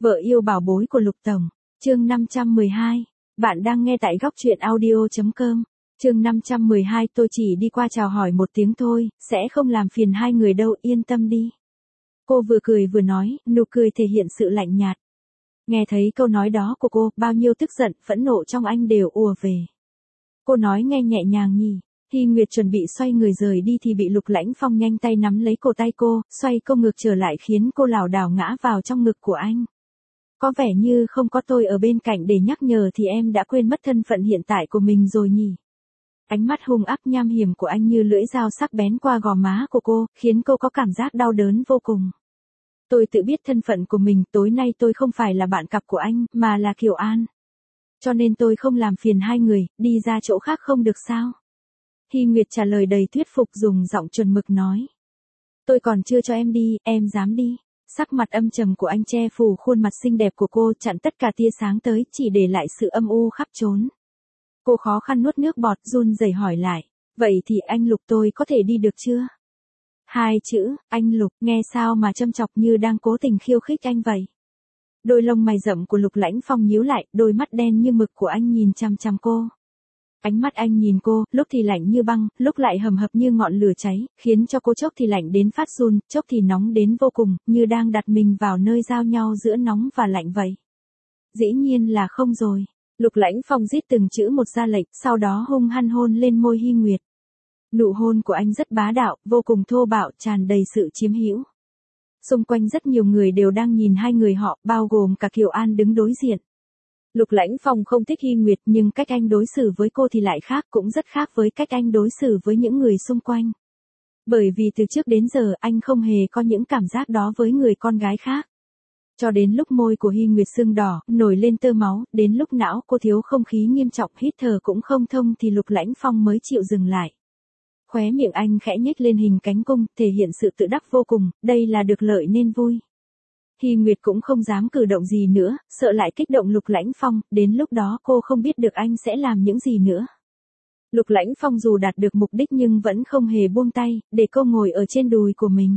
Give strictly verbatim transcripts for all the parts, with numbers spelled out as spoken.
Vợ yêu bảo bối của Lục Tổng, chương năm trăm mười hai. Bạn đang nghe tại góc truyện audio chấm com. Chương năm trăm mười hai, tôi chỉ đi qua chào hỏi một tiếng thôi, sẽ không làm phiền hai người đâu, yên tâm đi. Cô vừa cười vừa nói, nụ cười thể hiện sự lạnh nhạt. Nghe thấy câu nói đó của cô, bao nhiêu tức giận, phẫn nộ trong anh đều ùa về. Cô nói nghe nhẹ nhàng nhỉ. Hy Nguyệt chuẩn bị xoay người rời đi thì bị Lục Lãnh Phong nhanh tay nắm lấy cổ tay cô, xoay cô ngược trở lại khiến cô lảo đảo ngã vào trong ngực của anh. Có vẻ như không có tôi ở bên cạnh để nhắc nhở thì em đã quên mất thân phận hiện tại của mình rồi nhỉ. Ánh mắt hung ác nham hiểm của anh như lưỡi dao sắc bén qua gò má của cô, khiến cô có cảm giác đau đớn vô cùng. Tôi tự biết thân phận của mình, tối nay tôi không phải là bạn cặp của anh, mà là Kiều An. Cho nên tôi không làm phiền hai người, đi ra chỗ khác không được sao? Hy Nguyệt trả lời đầy thuyết phục dùng giọng chuẩn mực nói. Tôi còn chưa cho em đi, em dám đi. Sắc mặt âm trầm của anh che phủ khuôn mặt xinh đẹp của cô, chặn tất cả tia sáng tới, chỉ để lại sự âm u khắp trốn. Cô khó khăn nuốt nước bọt, run rẩy hỏi lại. Vậy thì anh Lục tôi có thể đi được chưa? Hai chữ, anh Lục, nghe sao mà châm chọc như đang cố tình khiêu khích anh vậy? Đôi lông mày rậm của Lục Lãnh Phong nhíu lại, đôi mắt đen như mực của anh nhìn chằm chằm cô. Ánh mắt anh nhìn cô, lúc thì lạnh như băng, lúc lại hầm hập như ngọn lửa cháy, khiến cho cô chốc thì lạnh đến phát run, chốc thì nóng đến vô cùng, như đang đặt mình vào nơi giao nhau giữa nóng và lạnh vậy. Dĩ nhiên là không rồi. Lục Lãnh Phong rít từng chữ một ra lệnh, sau đó hung hăng hôn lên môi Hy Nguyệt. Nụ hôn của anh rất bá đạo, vô cùng thô bạo, tràn đầy sự chiếm hữu. Xung quanh rất nhiều người đều đang nhìn hai người họ, bao gồm cả Kiều An đứng đối diện. Lục Lãnh Phong không thích Hy Nguyệt nhưng cách anh đối xử với cô thì lại khác, cũng rất khác với cách anh đối xử với những người xung quanh. Bởi vì từ trước đến giờ anh không hề có những cảm giác đó với người con gái khác. Cho đến lúc môi của Hy Nguyệt sưng đỏ, nổi lên tơ máu, đến lúc não cô thiếu không khí nghiêm trọng, hít thở cũng không thông thì Lục Lãnh Phong mới chịu dừng lại. Khóe miệng anh khẽ nhếch lên hình cánh cung, thể hiện sự tự đắc vô cùng, đây là được lợi nên vui. Hy Nguyệt cũng không dám cử động gì nữa, sợ lại kích động Lục Lãnh Phong, đến lúc đó cô không biết được anh sẽ làm những gì nữa. Lục Lãnh Phong dù đạt được mục đích nhưng vẫn không hề buông tay, để cô ngồi ở trên đùi của mình.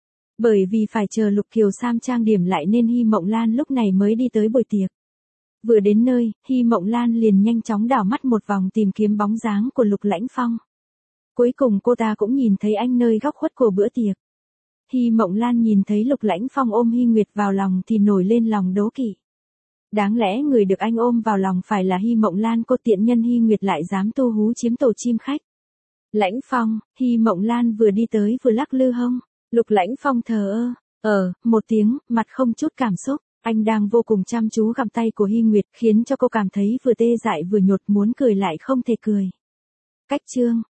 Bởi vì phải chờ Lục Kiều Sam trang điểm lại nên Hy Mộng Lan lúc này mới đi tới buổi tiệc. Vừa đến nơi, Hy Mộng Lan liền nhanh chóng đảo mắt một vòng tìm kiếm bóng dáng của Lục Lãnh Phong. Cuối cùng cô ta cũng nhìn thấy anh nơi góc khuất của bữa tiệc. Hy Mộng Lan nhìn thấy Lục Lãnh Phong ôm Hy Nguyệt vào lòng thì nổi lên lòng đố kỵ. Đáng lẽ người được anh ôm vào lòng phải là Hy Mộng Lan, cô tiện nhân Hy Nguyệt lại dám tu hú chiếm tổ chim khách. Lãnh Phong, Hy Mộng Lan vừa đi tới vừa lắc lư hông. Lục Lãnh Phong thờ ơ, ờ, một tiếng, mặt không chút cảm xúc. Anh đang vô cùng chăm chú gặm tay của Hy Nguyệt khiến cho cô cảm thấy vừa tê dại vừa nhột, muốn cười lại không thể cười. Cách chương.